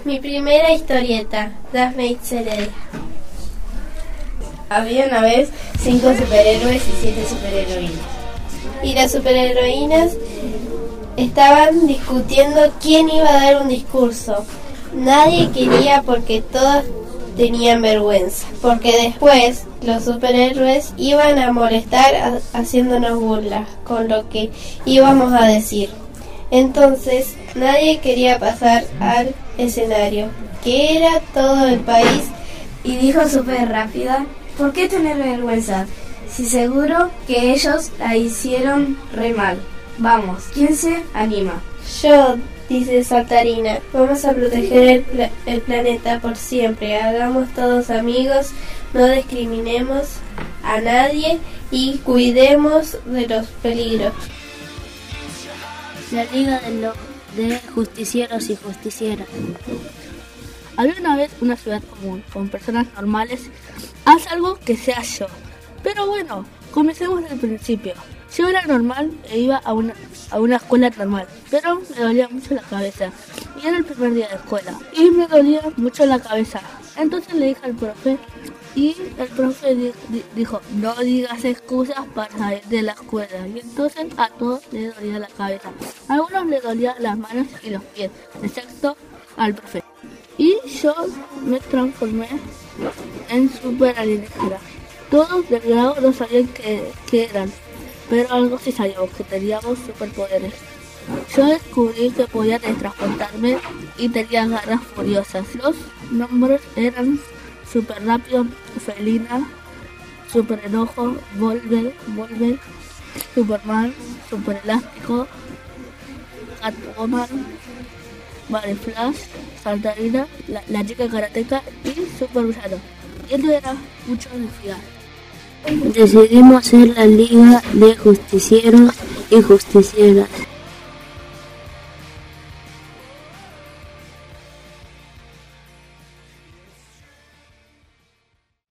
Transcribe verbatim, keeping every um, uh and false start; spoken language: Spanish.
Mi primera historieta, Daphne Itzeledi. Había una vez cinco superhéroes y siete superheroínas. Y las superheroínas estaban discutiendo quién iba a dar un discurso. Nadie quería porque todos tenían vergüenza, porque después los superhéroes iban a molestar a, haciéndonos burlas con lo que íbamos a decir. Entonces nadie quería pasar al escenario, que era todo el país, y dijo súper rápida: ¿por qué tener vergüenza? Si seguro que ellos la hicieron re mal. Vamos, ¿quién se anima? Yo, dice Saltarina, vamos a proteger el, pla- el planeta por siempre. Hagamos todos amigos, no discriminemos a nadie y cuidemos de los peligros. La Liga de, lo, de Justicieros y Justicieras. Había una vez una ciudad común, con personas normales. Haz algo que sea yo. Pero bueno, comencemos desde el principio. Yo era normal e iba a una, a una escuela normal, pero me dolía mucho la cabeza. Y era el primer día de escuela, y me dolía mucho la cabeza. Entonces le dije al profe, y el profe di, di, dijo, no digas excusas para salir de la escuela. Y entonces a todos les dolía la cabeza. A algunos les dolían las manos y los pies, excepto al profe. Y yo me transformé en super alienígena. Todos del grado no sabían qué, qué eran, pero algo sí sabíamos, que teníamos superpoderes. Yo descubrí que podía teletransportarme y tenía garras furiosas. Los nombres eran Super Rápido, Felina, Super Enojo, Volver, Volver, Superman, Super Elástico, Catwoman, Mary Flash, Saltarina, la, la chica karateca y Super Villano. Y esto era mucho de fiar. Decidimos ser la Liga de Justicieros y Justicieras.